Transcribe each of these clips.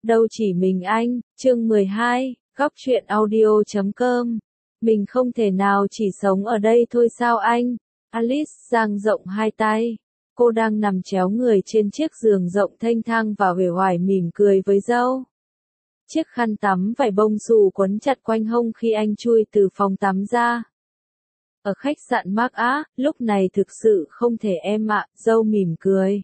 Đâu chỉ mình anh, chương 12, góc truyện audio.com. Mình không thể nào chỉ sống ở đây thôi sao anh? Alice dang rộng hai tay. Cô đang nằm chéo người trên chiếc giường rộng thênh thang và uể oải mỉm cười với dâu. Chiếc khăn tắm vải bông xù quấn chặt quanh hông khi anh chui từ phòng tắm ra. Ở khách sạn Mark Á, lúc này thực sự không thể em ạ, dâu mỉm cười.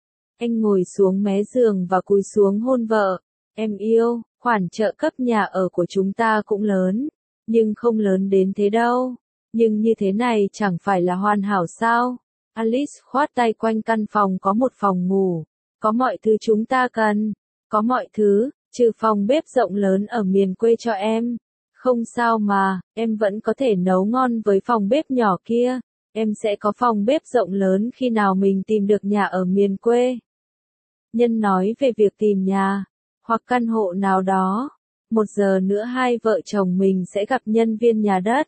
Anh ngồi xuống mé giường và cúi xuống hôn vợ. Em yêu, khoản trợ cấp nhà ở của chúng ta cũng lớn, nhưng không lớn đến thế đâu. Nhưng như thế này chẳng phải là hoàn hảo sao? Alice khoát tay quanh căn phòng có một phòng ngủ. Có mọi thứ chúng ta cần. Có mọi thứ, trừ phòng bếp rộng lớn ở miền quê cho em. Không sao mà, em vẫn có thể nấu ngon với phòng bếp nhỏ kia. Em sẽ có phòng bếp rộng lớn khi nào mình tìm được nhà ở miền quê. Nhân nói về việc tìm nhà, hoặc căn hộ nào đó. 1 giờ nữa hai vợ chồng mình sẽ gặp nhân viên nhà đất.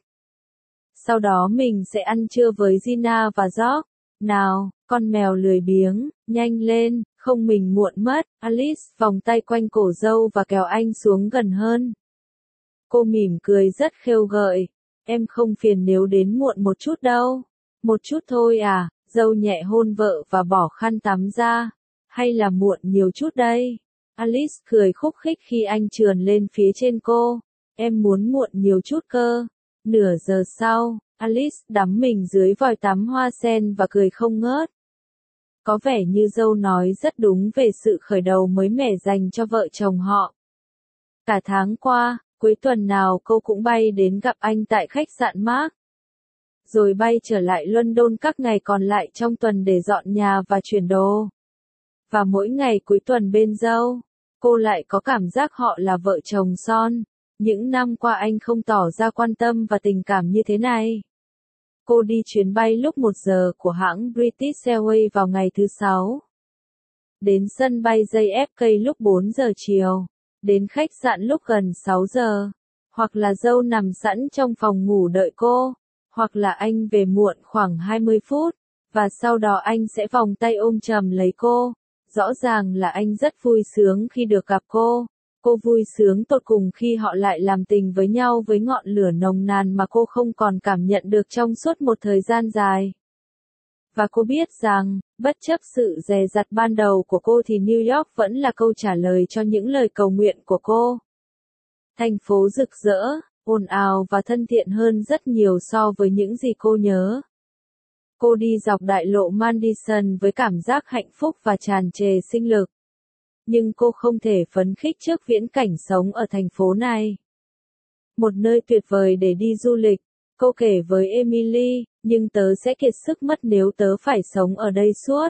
Sau đó mình sẽ ăn trưa với Gina và George. Nào, con mèo lười biếng, nhanh lên, không mình muộn mất. Alice vòng tay quanh cổ dâu và kéo anh xuống gần hơn. Cô mỉm cười rất khêu gợi. Em không phiền nếu đến muộn một chút đâu. Một chút thôi à, dâu nhẹ hôn vợ và bỏ khăn tắm ra. Hay là muộn nhiều chút đây? Alice cười khúc khích khi anh trườn lên phía trên cô. Em muốn muộn nhiều chút cơ. Nửa giờ sau, Alice đắm mình dưới vòi tắm hoa sen và cười không ngớt. Có vẻ như dâu nói rất đúng về sự khởi đầu mới mẻ dành cho vợ chồng họ. Cả tháng qua, cuối tuần nào cô cũng bay đến gặp anh tại khách sạn Mark. Rồi bay trở lại London các ngày còn lại trong tuần để dọn nhà và chuyển đồ. Và mỗi ngày cuối tuần bên dâu, cô lại có cảm giác họ là vợ chồng son. Những năm qua anh không tỏ ra quan tâm và tình cảm như thế này. Cô đi chuyến bay lúc 1 giờ của hãng British Airways vào ngày thứ Sáu. Đến sân bay JFK lúc 4 giờ chiều. Đến khách sạn lúc gần 6 giờ. Hoặc là dâu nằm sẵn trong phòng ngủ đợi cô. Hoặc là anh về muộn khoảng 20 phút. Và sau đó anh sẽ vòng tay ôm chầm lấy cô. Rõ ràng là anh rất vui sướng khi được gặp cô. Cô vui sướng tột cùng khi họ lại làm tình với nhau với ngọn lửa nồng nàn mà cô không còn cảm nhận được trong suốt một thời gian dài. Và cô biết rằng, bất chấp sự dè dặt ban đầu của cô thì New York vẫn là câu trả lời cho những lời cầu nguyện của cô. Thành phố rực rỡ, ồn ào và thân thiện hơn rất nhiều so với những gì cô nhớ. Cô đi dọc đại lộ Madison với cảm giác hạnh phúc và tràn trề sinh lực. Nhưng cô không thể phấn khích trước viễn cảnh sống ở thành phố này. Một nơi tuyệt vời để đi du lịch, cô kể với Emily, nhưng tớ sẽ kiệt sức mất nếu tớ phải sống ở đây suốt.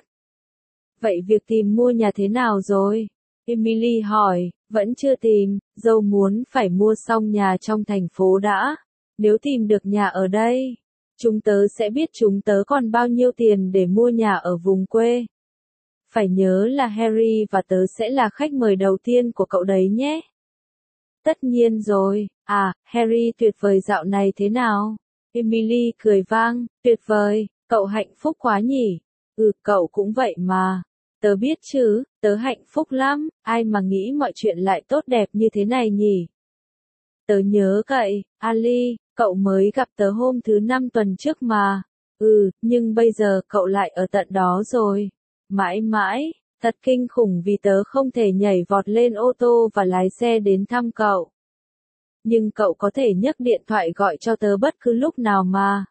Vậy việc tìm mua nhà thế nào rồi? Emily hỏi, vẫn chưa tìm, dâu muốn phải mua xong nhà trong thành phố đã. Nếu tìm được nhà ở đây, chúng tớ sẽ biết chúng tớ còn bao nhiêu tiền để mua nhà ở vùng quê. Phải nhớ là Harry và tớ sẽ là khách mời đầu tiên của cậu đấy nhé. Tất nhiên rồi, Harry tuyệt vời dạo này thế nào? Emily cười vang, tuyệt vời, cậu hạnh phúc quá nhỉ? Cậu cũng vậy mà. Tớ biết chứ, tớ hạnh phúc lắm, ai mà nghĩ mọi chuyện lại tốt đẹp như thế này nhỉ? Tớ nhớ cậy, Ali, cậu mới gặp tớ hôm thứ 5 tuần trước mà. Nhưng bây giờ cậu lại ở tận đó rồi. Mãi mãi, thật kinh khủng vì tớ không thể nhảy vọt lên ô tô và lái xe đến thăm cậu. Nhưng cậu có thể nhấc điện thoại gọi cho tớ bất cứ lúc nào mà.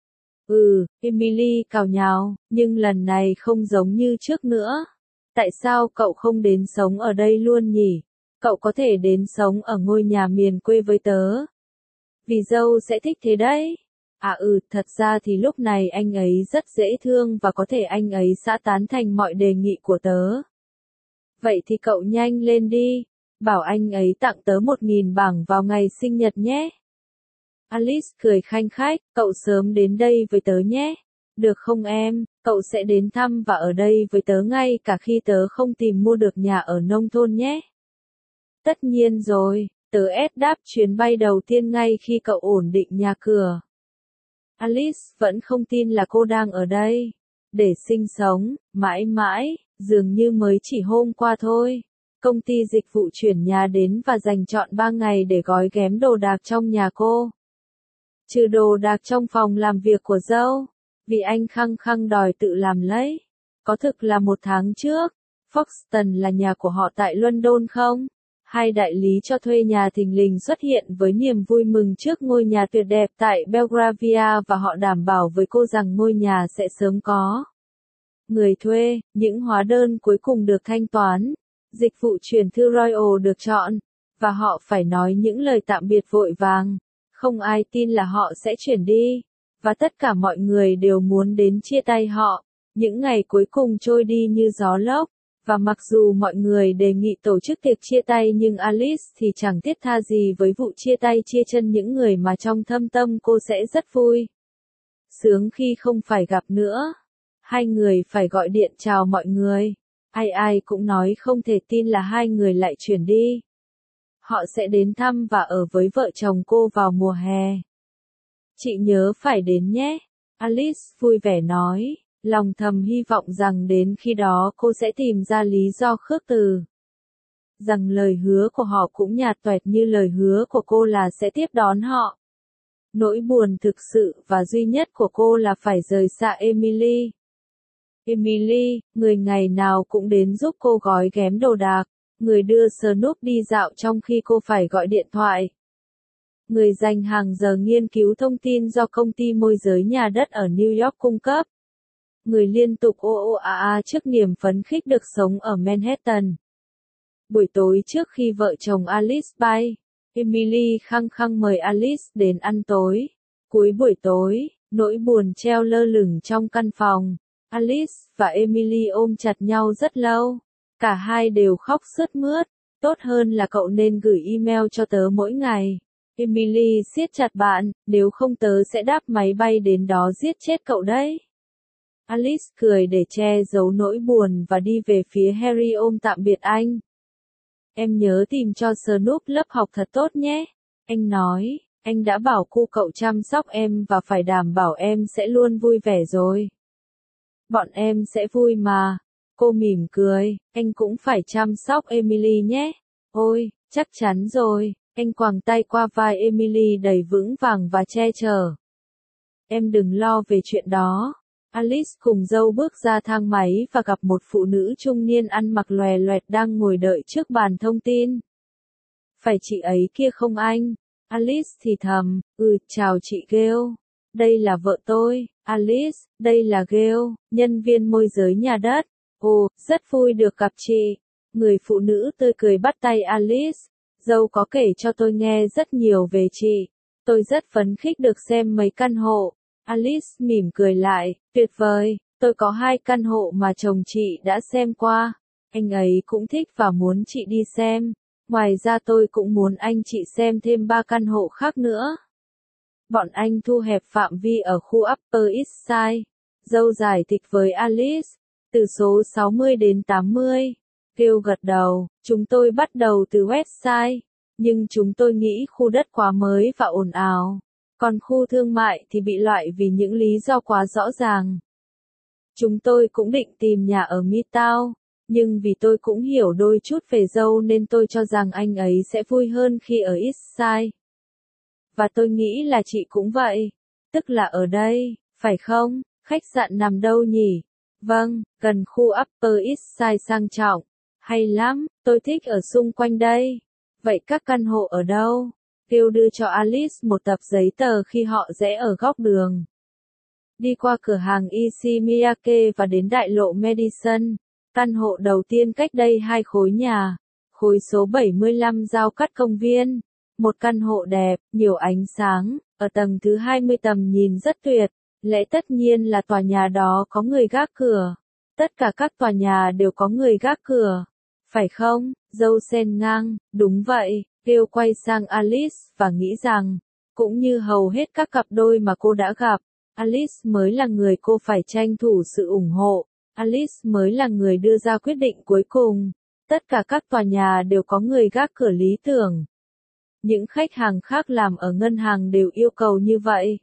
Emily cào nhào, nhưng lần này không giống như trước nữa. Tại sao cậu không đến sống ở đây luôn nhỉ? Cậu có thể đến sống ở ngôi nhà miền quê với tớ. Vì dâu sẽ thích thế đấy. Thật ra thì lúc này anh ấy rất dễ thương và có thể anh ấy sẽ tán thành mọi đề nghị của tớ. Vậy thì cậu nhanh lên đi, bảo anh ấy tặng tớ 1.000 bảng vào ngày sinh nhật nhé. Alice cười khanh khách, cậu sớm đến đây với tớ nhé. Được không em, cậu sẽ đến thăm và ở đây với tớ ngay cả khi tớ không tìm mua được nhà ở nông thôn nhé. Tất nhiên rồi, tớ đáp chuyến bay đầu tiên ngay khi cậu ổn định nhà cửa. Alice vẫn không tin là cô đang ở đây. Để sinh sống, mãi mãi, dường như mới chỉ hôm qua thôi. Công ty dịch vụ chuyển nhà đến và dành trọn 3 ngày để gói ghém đồ đạc trong nhà cô. Trừ đồ đạc trong phòng làm việc của dâu, vì anh khăng khăng đòi tự làm lấy. Có thực là 1 tháng trước, Foxton là nhà của họ tại London không? Hai đại lý cho thuê nhà thình lình xuất hiện với niềm vui mừng trước ngôi nhà tuyệt đẹp tại Belgravia và họ đảm bảo với cô rằng ngôi nhà sẽ sớm có người thuê, những hóa đơn cuối cùng được thanh toán, dịch vụ chuyển thư Royal được chọn, và họ phải nói những lời tạm biệt vội vàng. Không ai tin là họ sẽ chuyển đi, và tất cả mọi người đều muốn đến chia tay họ. Những ngày cuối cùng trôi đi như gió lốc, và mặc dù mọi người đề nghị tổ chức tiệc chia tay nhưng Alice thì chẳng thiết tha gì với vụ chia tay chia chân những người mà trong thâm tâm cô sẽ rất vui sướng khi không phải gặp nữa. Hai người phải gọi điện chào mọi người. Ai ai cũng nói không thể tin là hai người lại chuyển đi. Họ sẽ đến thăm và ở với vợ chồng cô vào mùa hè. Chị nhớ phải đến nhé, Alice vui vẻ nói, lòng thầm hy vọng rằng đến khi đó cô sẽ tìm ra lý do khước từ. Rằng lời hứa của họ cũng nhạt toẹt như lời hứa của cô là sẽ tiếp đón họ. Nỗi buồn thực sự và duy nhất của cô là phải rời xa Emily. Emily, người ngày nào cũng đến giúp cô gói ghém đồ đạc, người đưa Snoop đi dạo trong khi cô phải gọi điện thoại. Người dành hàng giờ nghiên cứu thông tin do công ty môi giới nhà đất ở New York cung cấp. Người liên tục trước niềm phấn khích được sống ở Manhattan. Buổi tối trước khi vợ chồng Alice bay, Emily khăng khăng mời Alice đến ăn tối. Cuối buổi tối, nỗi buồn treo lơ lửng trong căn phòng. Alice và Emily ôm chặt nhau rất lâu. Cả hai đều khóc sướt mướt. Tốt hơn là cậu nên gửi email cho tớ mỗi ngày. Emily siết chặt bạn, nếu không tớ sẽ đáp máy bay đến đó giết chết cậu đấy. Alice cười để che giấu nỗi buồn và đi về phía Harry ôm tạm biệt anh. Em nhớ tìm cho Snoop lớp học thật tốt nhé. Anh nói, anh đã bảo cu cậu chăm sóc em và phải đảm bảo em sẽ luôn vui vẻ rồi. Bọn em sẽ vui mà. Cô mỉm cười, anh cũng phải chăm sóc Emily nhé. Ôi, chắc chắn rồi. Anh quàng tay qua vai Emily đầy vững vàng và che chở. Em đừng lo về chuyện đó. Alice cùng dâu bước ra thang máy và gặp một phụ nữ trung niên ăn mặc lòe loẹt đang ngồi đợi trước bàn thông tin. Phải chị ấy kia không anh? Alice thì thầm, chào chị Gail. Đây là vợ tôi, Alice, đây là Gail, nhân viên môi giới nhà đất. Ồ, rất vui được gặp chị. Người phụ nữ tươi cười bắt tay Alice. Dâu có kể cho tôi nghe rất nhiều về chị. Tôi rất phấn khích được xem mấy căn hộ. Alice mỉm cười lại, tuyệt vời, tôi có 2 căn hộ mà chồng chị đã xem qua. Anh ấy cũng thích và muốn chị đi xem. Ngoài ra tôi cũng muốn anh chị xem thêm 3 căn hộ khác nữa. Bọn anh thu hẹp phạm vi ở khu Upper East Side. Dâu giải thích với Alice, từ số 60 đến 80. Kêu gật đầu, chúng tôi bắt đầu từ West Side, nhưng chúng tôi nghĩ khu đất quá mới và ồn ào. Còn khu thương mại thì bị loại vì những lý do quá rõ ràng. Chúng tôi cũng định tìm nhà ở Midtown, nhưng vì tôi cũng hiểu đôi chút về dâu nên tôi cho rằng anh ấy sẽ vui hơn khi ở East Side. Và tôi nghĩ là chị cũng vậy. Tức là ở đây, phải không? Khách sạn nằm đâu nhỉ? Vâng, gần khu Upper East Side sang trọng. Hay lắm, tôi thích ở xung quanh đây. Vậy các căn hộ ở đâu? Kêu đưa cho Alice một tập giấy tờ khi họ rẽ ở góc đường. Đi qua cửa hàng Issey Miyake và đến đại lộ Madison. Căn hộ đầu tiên cách đây 2 khối nhà. Khối số 75 giao cắt công viên. Một căn hộ đẹp, nhiều ánh sáng, ở tầng thứ 20 tầm nhìn rất tuyệt. Lẽ tất nhiên là tòa nhà đó có người gác cửa. Tất cả các tòa nhà đều có người gác cửa. Phải không? Dâu sen ngang, đúng vậy. Kêu quay sang Alice và nghĩ rằng, cũng như hầu hết các cặp đôi mà cô đã gặp, Alice mới là người cô phải tranh thủ sự ủng hộ. Alice mới là người đưa ra quyết định cuối cùng. Tất cả các tòa nhà đều có người gác cửa lý tưởng. Những khách hàng khác làm ở ngân hàng đều yêu cầu như vậy.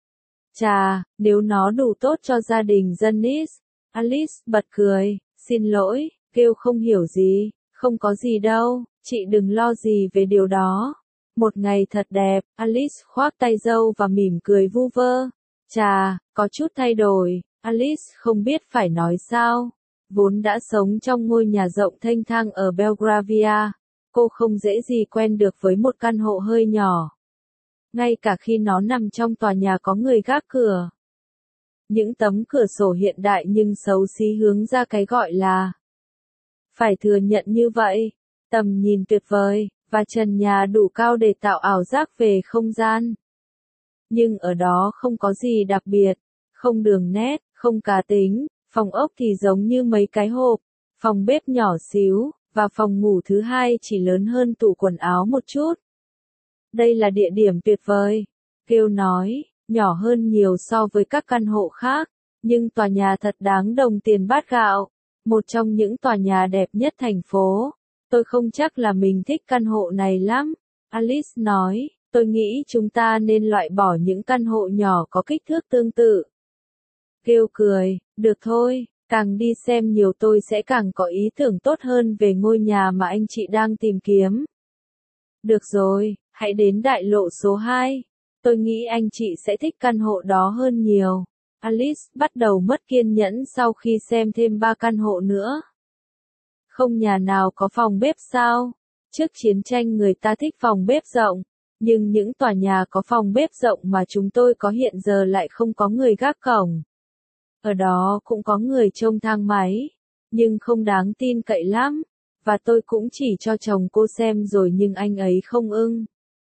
Chà, nếu nó đủ tốt cho gia đình Janice. Alice bật cười, xin lỗi, kêu không hiểu gì. Không có gì đâu, chị đừng lo gì về điều đó. Một ngày thật đẹp, Alice khoác tay dâu và mỉm cười vu vơ. Chà, có chút thay đổi, Alice không biết phải nói sao. Vốn đã sống trong ngôi nhà rộng thênh thang ở Belgravia, cô không dễ gì quen được với một căn hộ hơi nhỏ. Ngay cả khi nó nằm trong tòa nhà có người gác cửa. Những tấm cửa sổ hiện đại nhưng xấu xí hướng ra cái gọi là. Phải thừa nhận như vậy, tầm nhìn tuyệt vời, và trần nhà đủ cao để tạo ảo giác về không gian. Nhưng ở đó không có gì đặc biệt, không đường nét, không cá tính, phòng ốc thì giống như mấy cái hộp, phòng bếp nhỏ xíu, và phòng ngủ thứ hai chỉ lớn hơn tủ quần áo một chút. Đây là địa điểm tuyệt vời, Kêu nói, nhỏ hơn nhiều so với các căn hộ khác, nhưng tòa nhà thật đáng đồng tiền bát gạo, một trong những tòa nhà đẹp nhất thành phố. Tôi không chắc là mình thích căn hộ này lắm, Alice nói, tôi nghĩ chúng ta nên loại bỏ những căn hộ nhỏ có kích thước tương tự. Kêu cười, được thôi, càng đi xem nhiều tôi sẽ càng có ý tưởng tốt hơn về ngôi nhà mà anh chị đang tìm kiếm. Được rồi, hãy đến đại lộ số 2. Tôi nghĩ anh chị sẽ thích căn hộ đó hơn nhiều. Alice bắt đầu mất kiên nhẫn sau khi xem thêm 3 căn hộ nữa. Không nhà nào có phòng bếp sao? Trước chiến tranh người ta thích phòng bếp rộng, nhưng những tòa nhà có phòng bếp rộng mà chúng tôi có hiện giờ lại không có người gác cổng. Ở đó cũng có người trông thang máy, nhưng không đáng tin cậy lắm, và tôi cũng chỉ cho chồng cô xem rồi nhưng anh ấy không ưng.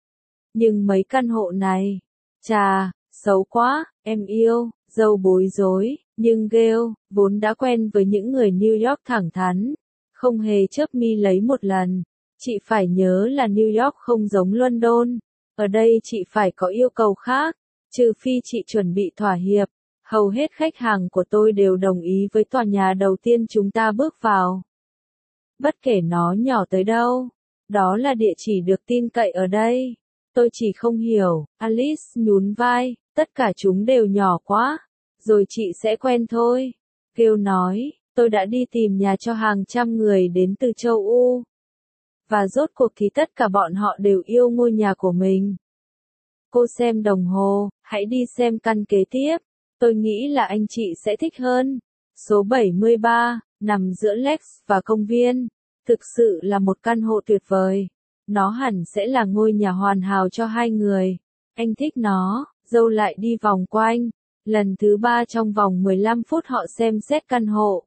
Nhưng mấy căn hộ này, chà, xấu quá, em yêu, dâu bối rối, nhưng Gail, vốn đã quen với những người New York thẳng thắn, không hề chớp mi lấy một lần. Chị phải nhớ là New York không giống London, ở đây chị phải có yêu cầu khác, trừ phi chị chuẩn bị thỏa hiệp. Hầu hết khách hàng của tôi đều đồng ý với tòa nhà đầu tiên chúng ta bước vào. Bất kể nó nhỏ tới đâu, đó là địa chỉ được tin cậy ở đây. Tôi chỉ không hiểu, Alice nhún vai, tất cả chúng đều nhỏ quá, rồi chị sẽ quen thôi. Kêu nói, tôi đã đi tìm nhà cho hàng trăm người đến từ châu Âu. Và rốt cuộc thì tất cả bọn họ đều yêu ngôi nhà của mình. Cô xem đồng hồ, hãy đi xem căn kế tiếp. Tôi nghĩ là anh chị sẽ thích hơn. Số 73, nằm giữa Lex và công viên. Thực sự là một căn hộ tuyệt vời. Nó hẳn sẽ là ngôi nhà hoàn hảo cho hai người. Anh thích nó, dâu lại đi vòng quanh. Lần thứ 3 trong vòng 15 phút họ xem xét căn hộ.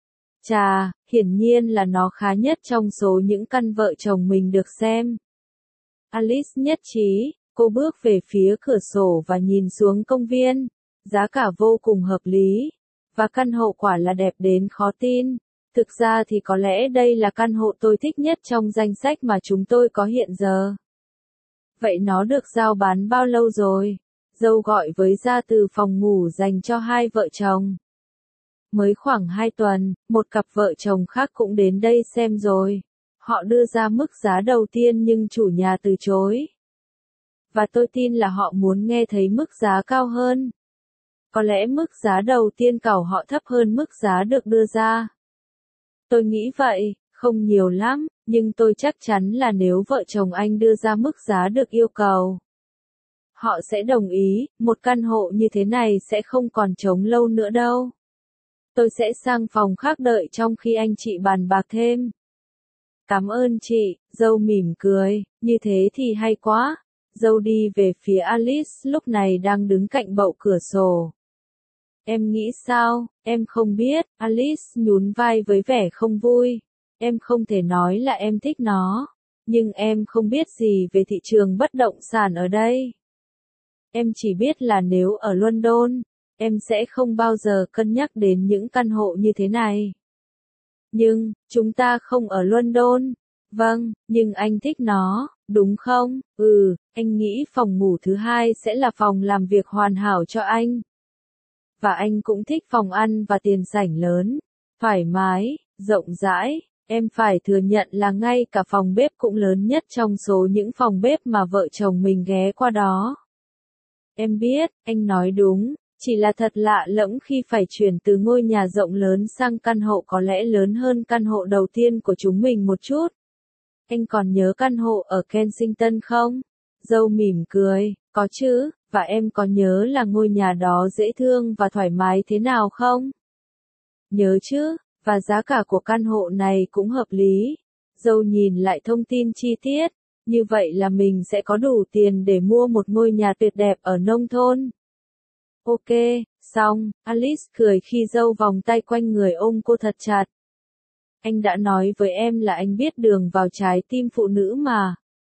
Chà, hiển nhiên là nó khá nhất trong số những căn vợ chồng mình được xem. Alice nhất trí, cô bước về phía cửa sổ và nhìn xuống công viên. Giá cả vô cùng hợp lý, và căn hộ quả là đẹp đến khó tin. Thực ra thì có lẽ đây là căn hộ tôi thích nhất trong danh sách mà chúng tôi có hiện giờ. Vậy nó được giao bán bao lâu rồi? Dâu gọi với ra từ phòng ngủ dành cho hai vợ chồng. Mới khoảng 2 tuần, một cặp vợ chồng khác cũng đến đây xem rồi. Họ đưa ra mức giá đầu tiên nhưng chủ nhà từ chối. Và tôi tin là họ muốn nghe thấy mức giá cao hơn. Có lẽ mức giá đầu tiên của họ thấp hơn mức giá được đưa ra. Tôi nghĩ vậy, không nhiều lắm, nhưng tôi chắc chắn là nếu vợ chồng anh đưa ra mức giá được yêu cầu, họ sẽ đồng ý, một căn hộ như thế này sẽ không còn trống lâu nữa đâu. Tôi sẽ sang phòng khác đợi trong khi anh chị bàn bạc thêm. Cảm ơn chị, dâu mỉm cười, như thế thì hay quá. Dâu đi về phía Alice lúc này đang đứng cạnh bậu cửa sổ. Em nghĩ sao, em không biết, Alice nhún vai với vẻ không vui. Em không thể nói là em thích nó, nhưng em không biết gì về thị trường bất động sản ở đây. Em chỉ biết là nếu ở London, em sẽ không bao giờ cân nhắc đến những căn hộ như thế này. Nhưng, chúng ta không ở London. Vâng, nhưng anh thích nó, đúng không? Anh nghĩ phòng ngủ thứ hai sẽ là phòng làm việc hoàn hảo cho anh. Và anh cũng thích phòng ăn và tiền sảnh lớn, thoải mái, rộng rãi. Em phải thừa nhận là ngay cả phòng bếp cũng lớn nhất trong số những phòng bếp mà vợ chồng mình ghé qua đó. Em biết, anh nói đúng, Chỉ là thật lạ lẫm khi phải chuyển từ ngôi nhà rộng lớn sang căn hộ có lẽ lớn hơn căn hộ đầu tiên của chúng mình một chút. Anh còn nhớ căn hộ ở Kensington không? Dâu mỉm cười, có chứ, và em có nhớ là ngôi nhà đó dễ thương và thoải mái thế nào không? Nhớ chứ, và giá cả của căn hộ này cũng hợp lý. Dâu nhìn lại thông tin chi tiết, như vậy là mình sẽ có đủ tiền để mua một ngôi nhà tuyệt đẹp ở nông thôn. Ok, xong, Alice cười khi dâu vòng tay quanh người ôm cô thật chặt. Anh đã nói với em là anh biết đường vào trái tim phụ nữ mà.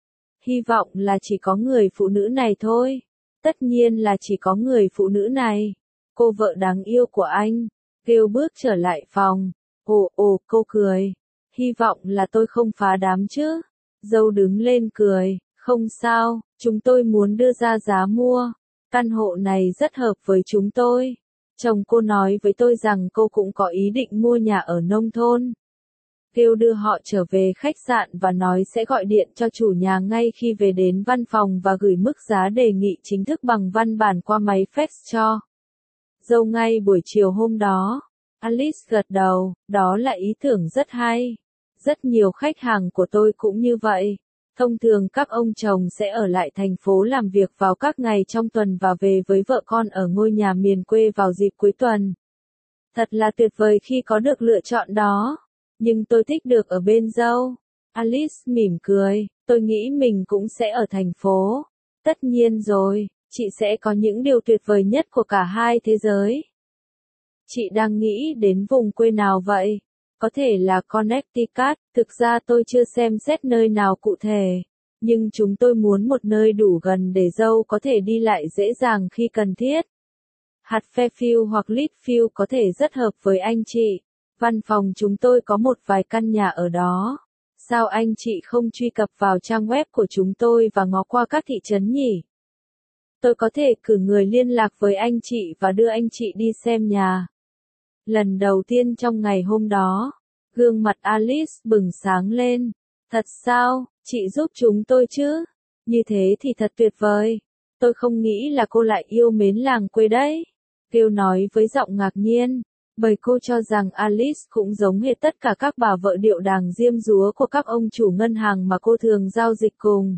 Hy vọng là chỉ có người phụ nữ này thôi. Tất nhiên là chỉ có người phụ nữ này. Cô vợ đáng yêu của anh. Kêu bước trở lại phòng. Ồ, cô cười. Hy vọng là tôi không phá đám chứ. Dâu đứng lên cười. Không sao, chúng tôi muốn đưa ra giá mua. Căn hộ này rất hợp với chúng tôi. Chồng cô nói với tôi rằng cô cũng có ý định mua nhà ở nông thôn. Kêu đưa họ trở về khách sạn và nói sẽ gọi điện cho chủ nhà ngay khi về đến văn phòng và gửi mức giá đề nghị chính thức bằng văn bản qua máy fax cho. Dâu ngay buổi chiều hôm đó. Alice gật đầu, đó là ý tưởng rất hay. Rất nhiều khách hàng của tôi cũng như vậy. Thông thường các ông chồng sẽ ở lại thành phố làm việc vào các ngày trong tuần và về với vợ con ở ngôi nhà miền quê vào dịp cuối tuần. Thật là tuyệt vời khi có được lựa chọn đó. Nhưng tôi thích được ở bên dâu. Alice mỉm cười, tôi nghĩ mình cũng sẽ ở thành phố. Tất nhiên rồi, chị sẽ có những điều tuyệt vời nhất của cả hai thế giới. Chị đang nghĩ đến vùng quê nào vậy? Có thể là Connecticut, thực ra tôi chưa xem xét nơi nào cụ thể. Nhưng chúng tôi muốn một nơi đủ gần để dâu có thể đi lại dễ dàng khi cần thiết. Hạt Fairfield hoặc Litchfield có thể rất hợp với anh chị. Văn phòng chúng tôi có một vài căn nhà ở đó. Sao anh chị không truy cập vào trang web của chúng tôi và ngó qua các thị trấn nhỉ? Tôi có thể cử người liên lạc với anh chị và đưa anh chị đi xem nhà. Lần đầu tiên trong ngày hôm đó, gương mặt Alice bừng sáng lên. Thật sao, chị giúp chúng tôi chứ? Như thế thì thật tuyệt vời. Tôi không nghĩ là cô lại yêu mến làng quê đấy. Kêu nói với giọng ngạc nhiên. Bởi cô cho rằng Alice cũng giống hệt tất cả các bà vợ điệu đàng diêm dúa của các ông chủ ngân hàng mà cô thường giao dịch cùng.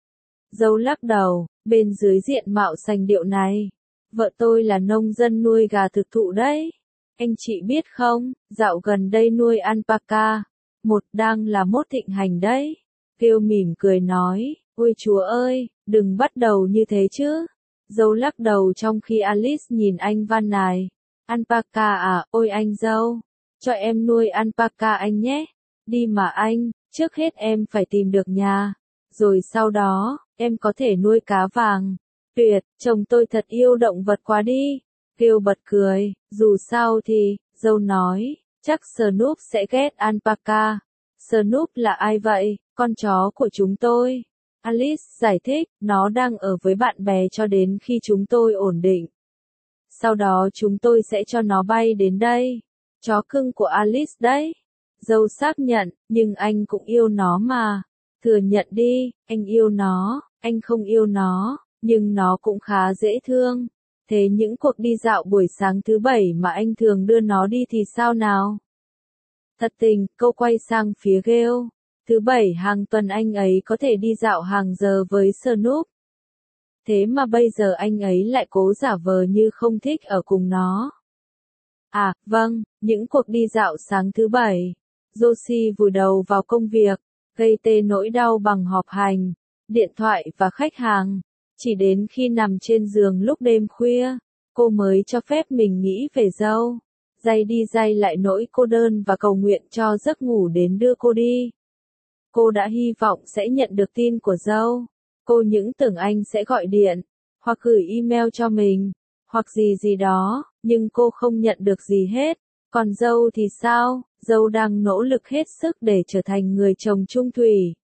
Dâu lắc đầu, bên dưới diện mạo sành điệu này. Vợ tôi là nông dân nuôi gà thực thụ đấy. Anh chị biết không, dạo gần đây nuôi alpaca. Đang là mốt thịnh hành đấy. Kêu mỉm cười nói, ôi chúa ơi, đừng bắt đầu như thế chứ. Dâu lắc đầu trong khi Alice nhìn anh van nài. Alpaca à, ôi anh dâu, cho em nuôi alpaca anh nhé. Đi mà anh, trước hết em phải tìm được nhà. Rồi sau đó, em có thể nuôi cá vàng. Tuyệt, chồng tôi thật yêu động vật quá đi. Kêu bật cười, dù sao thì, dâu nói, chắc Snoop sẽ ghét alpaca. Snoop là ai vậy? Con chó của chúng tôi. Alice giải thích, nó đang ở với bạn bè cho đến khi chúng tôi ổn định. Sau đó chúng tôi sẽ cho nó bay đến đây. Chó cưng của Alice đấy. Dâu xác nhận, nhưng anh cũng yêu nó mà. Thừa nhận đi, anh yêu nó, anh không yêu nó, nhưng nó cũng khá dễ thương. Thế những cuộc đi dạo buổi sáng thứ bảy mà anh thường đưa nó đi thì sao nào? Thật tình, cô quay sang phía Gale. Thứ bảy hàng tuần anh ấy có thể đi dạo hàng giờ với Snoop. Thế mà bây giờ anh ấy lại cố giả vờ như không thích ở cùng nó. À, vâng, những cuộc đi dạo sáng thứ bảy. Josie vùi đầu vào công việc, gây tê nỗi đau bằng họp hành, điện thoại và khách hàng. Chỉ đến khi nằm trên giường lúc đêm khuya, cô mới cho phép mình nghĩ về dâu. Day đi day lại nỗi cô đơn và cầu nguyện cho giấc ngủ đến đưa cô đi. Cô đã hy vọng sẽ nhận được tin của dâu. Cô những tưởng anh sẽ gọi điện, hoặc gửi email cho mình, hoặc gì gì đó, nhưng cô không nhận được gì hết. Còn dâu thì sao? Dâu đang nỗ lực hết sức để trở thành người chồng trung thủy.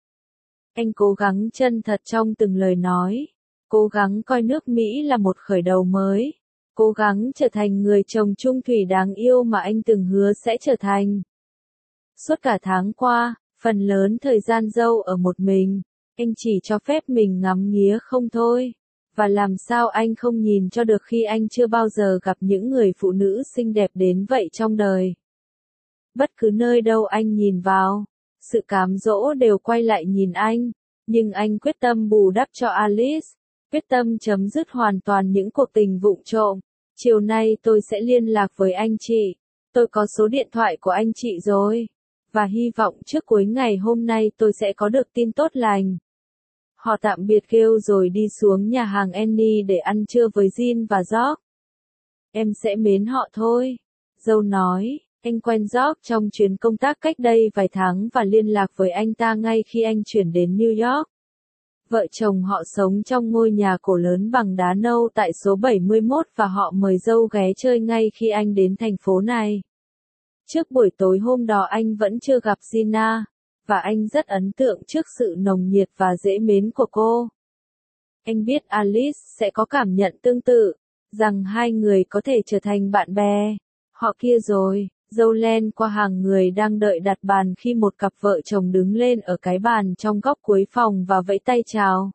Anh cố gắng chân thật trong từng lời nói. Cố gắng coi nước Mỹ là một khởi đầu mới. Cố gắng trở thành người chồng trung thủy đáng yêu mà anh từng hứa sẽ trở thành. Suốt cả tháng qua, phần lớn thời gian dâu ở một mình. Anh chỉ cho phép mình ngắm nghía không thôi. Và làm sao anh không nhìn cho được khi anh chưa bao giờ gặp những người phụ nữ xinh đẹp đến vậy trong đời. Bất cứ nơi đâu anh nhìn vào, sự cám dỗ đều quay lại nhìn anh, nhưng anh quyết tâm bù đắp cho Alice, quyết tâm chấm dứt hoàn toàn những cuộc tình vụng trộm. Chiều nay tôi sẽ liên lạc với anh chị, tôi có số điện thoại của anh chị rồi, và hy vọng trước cuối ngày hôm nay tôi sẽ có được tin tốt lành. Họ tạm biệt kêu rồi đi xuống nhà hàng Annie để ăn trưa với Jean và George. Em sẽ mến họ thôi, dâu nói. Anh quen George trong chuyến công tác cách đây vài tháng và liên lạc với anh ta ngay khi anh chuyển đến New York. Vợ chồng họ sống trong ngôi nhà cổ lớn bằng đá nâu tại số 71 và họ mời dâu ghé chơi ngay khi anh đến thành phố này. Trước buổi tối hôm đó anh vẫn chưa gặp Gina, và anh rất ấn tượng trước sự nồng nhiệt và dễ mến của cô. Anh biết Alice sẽ có cảm nhận tương tự, rằng hai người có thể trở thành bạn bè. Họ kia rồi. Dâu len qua hàng người đang đợi đặt bàn khi một cặp vợ chồng đứng lên ở cái bàn trong góc cuối phòng và vẫy tay chào.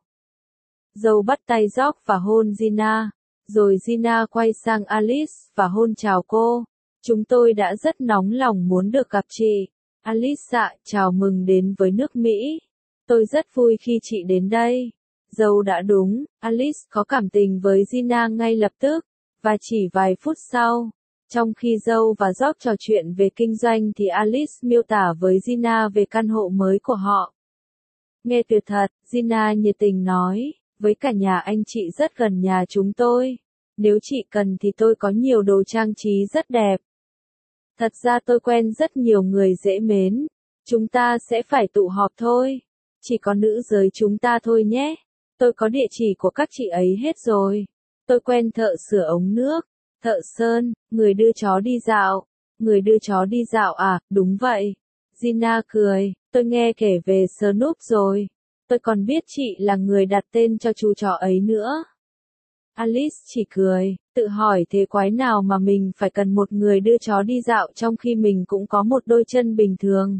Dâu bắt tay George và hôn Gina, rồi Gina quay sang Alice và hôn chào cô. Chúng tôi đã rất nóng lòng muốn được gặp chị. Alice dạ, chào mừng đến với nước Mỹ. Tôi rất vui khi chị đến đây. Dâu đã đúng, Alice có cảm tình với Gina ngay lập tức, và chỉ vài phút sau, trong khi dâu và George trò chuyện về kinh doanh thì Alice miêu tả với Gina về căn hộ mới của họ. Nghe tuyệt thật, Gina nhiệt tình nói, với cả nhà anh chị rất gần nhà chúng tôi. Nếu chị cần thì tôi có nhiều đồ trang trí rất đẹp. Thật ra tôi quen rất nhiều người dễ mến. Chúng ta sẽ phải tụ họp thôi. Chỉ có nữ giới chúng ta thôi nhé. Tôi có địa chỉ của các chị ấy hết rồi. Tôi quen thợ sửa ống nước, thợ sơn, người đưa chó đi dạo. Người đưa chó đi dạo à, đúng vậy. Gina cười, tôi nghe kể về Snoop rồi. Tôi còn biết chị là người đặt tên cho chú chó ấy nữa. Alice chỉ cười, tự hỏi thế quái nào mà mình phải cần một người đưa chó đi dạo trong khi mình cũng có một đôi chân bình thường.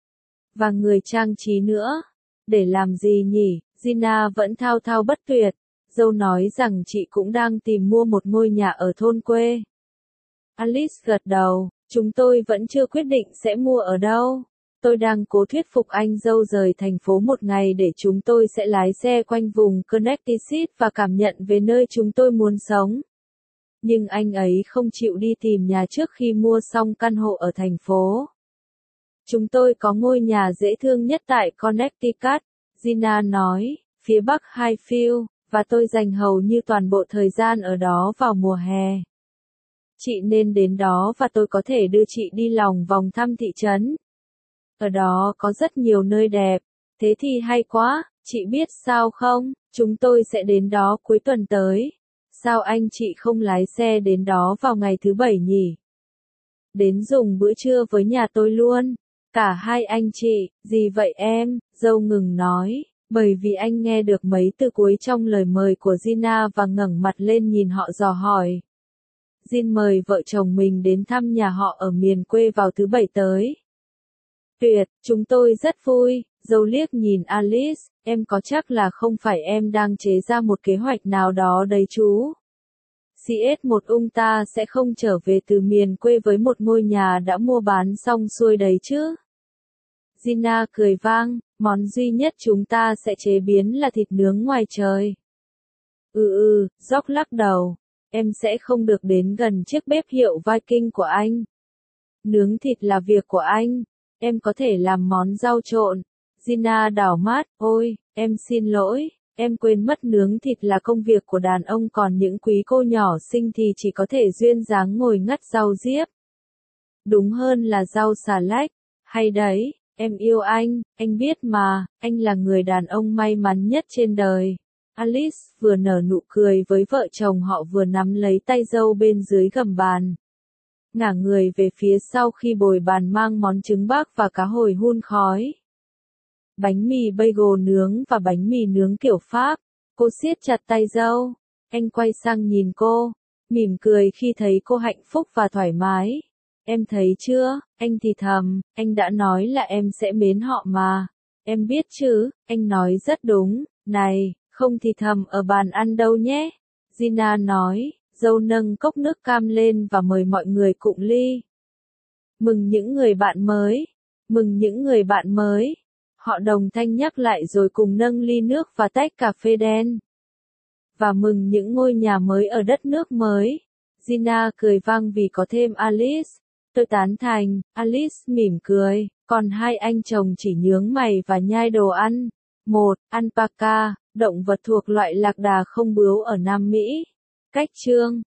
Và người trang trí nữa. Để làm gì nhỉ? Gina vẫn thao thao bất tuyệt. Dâu nói rằng chị cũng đang tìm mua một ngôi nhà ở thôn quê. Alice gật đầu, chúng tôi vẫn chưa quyết định sẽ mua ở đâu. Tôi đang cố thuyết phục anh dâu rời thành phố một ngày để chúng tôi sẽ lái xe quanh vùng Connecticut và cảm nhận về nơi chúng tôi muốn sống. Nhưng anh ấy không chịu đi tìm nhà trước khi mua xong căn hộ ở thành phố. Chúng tôi có ngôi nhà dễ thương nhất tại Connecticut, Gina nói, phía bắc Highfield, và tôi dành hầu như toàn bộ thời gian ở đó vào mùa hè. Chị nên đến đó và tôi có thể đưa chị đi lòng vòng thăm thị trấn. Ở đó có rất nhiều nơi đẹp. Thế thì hay quá, chị biết sao không? Chúng tôi sẽ đến đó cuối tuần tới. Sao anh chị không lái xe đến đó vào ngày thứ Bảy nhỉ? Đến dùng bữa trưa với nhà tôi luôn. Cả hai anh chị, gì vậy em? Dâu ngừng nói, bởi vì anh nghe được mấy từ cuối trong lời mời của Gina và ngẩng mặt lên nhìn họ dò hỏi. Jin mời vợ chồng mình đến thăm nhà họ ở miền quê vào thứ Bảy tới. Tuyệt, chúng tôi rất vui. Dâu liếc nhìn Alice, em có chắc là không phải em đang chế ra một kế hoạch nào đó đấy chú? CS1 ta sẽ không trở về từ miền quê với một ngôi nhà đã mua bán xong xuôi đấy chứ? Gina cười vang, món duy nhất chúng ta sẽ chế biến là thịt nướng ngoài trời. George lắc đầu, em sẽ không được đến gần chiếc bếp hiệu Viking của anh. Nướng thịt là việc của anh, em có thể làm món rau trộn. Gina đảo mắt, ôi, em xin lỗi, em quên mất nướng thịt là công việc của đàn ông còn những quý cô nhỏ xinh thì chỉ có thể duyên dáng ngồi ngắt rau diếp. Đúng hơn là rau xà lách, hay đấy, em yêu anh biết mà, anh là người đàn ông may mắn nhất trên đời. Alice vừa nở nụ cười với vợ chồng họ vừa nắm lấy tay dâu bên dưới gầm bàn. Ngả người về phía sau khi bồi bàn mang món trứng bắc và cá hồi hun khói. Bánh mì bagel nướng và bánh mì nướng kiểu Pháp. Cô siết chặt tay dâu. Anh quay sang nhìn cô, mỉm cười khi thấy cô hạnh phúc và thoải mái. Em thấy chưa, anh thì thầm, anh đã nói là em sẽ mến họ mà. Em biết chứ, anh nói rất đúng, này, Không thì thầm ở bàn ăn đâu nhé. Gina nói, dâu nâng cốc nước cam lên và mời mọi người cụng ly. Mừng những người bạn mới. Mừng những người bạn mới. Họ đồng thanh nhắc lại rồi cùng nâng ly nước và tách cà phê đen. Và mừng những ngôi nhà mới ở đất nước mới. Gina cười vang vì có thêm Alice. Tôi tán thành, Alice mỉm cười, còn hai anh chồng chỉ nhướng mày và nhai đồ ăn. 1. Alpaca, động vật thuộc loại lạc đà không bướu ở Nam Mỹ. Cách chương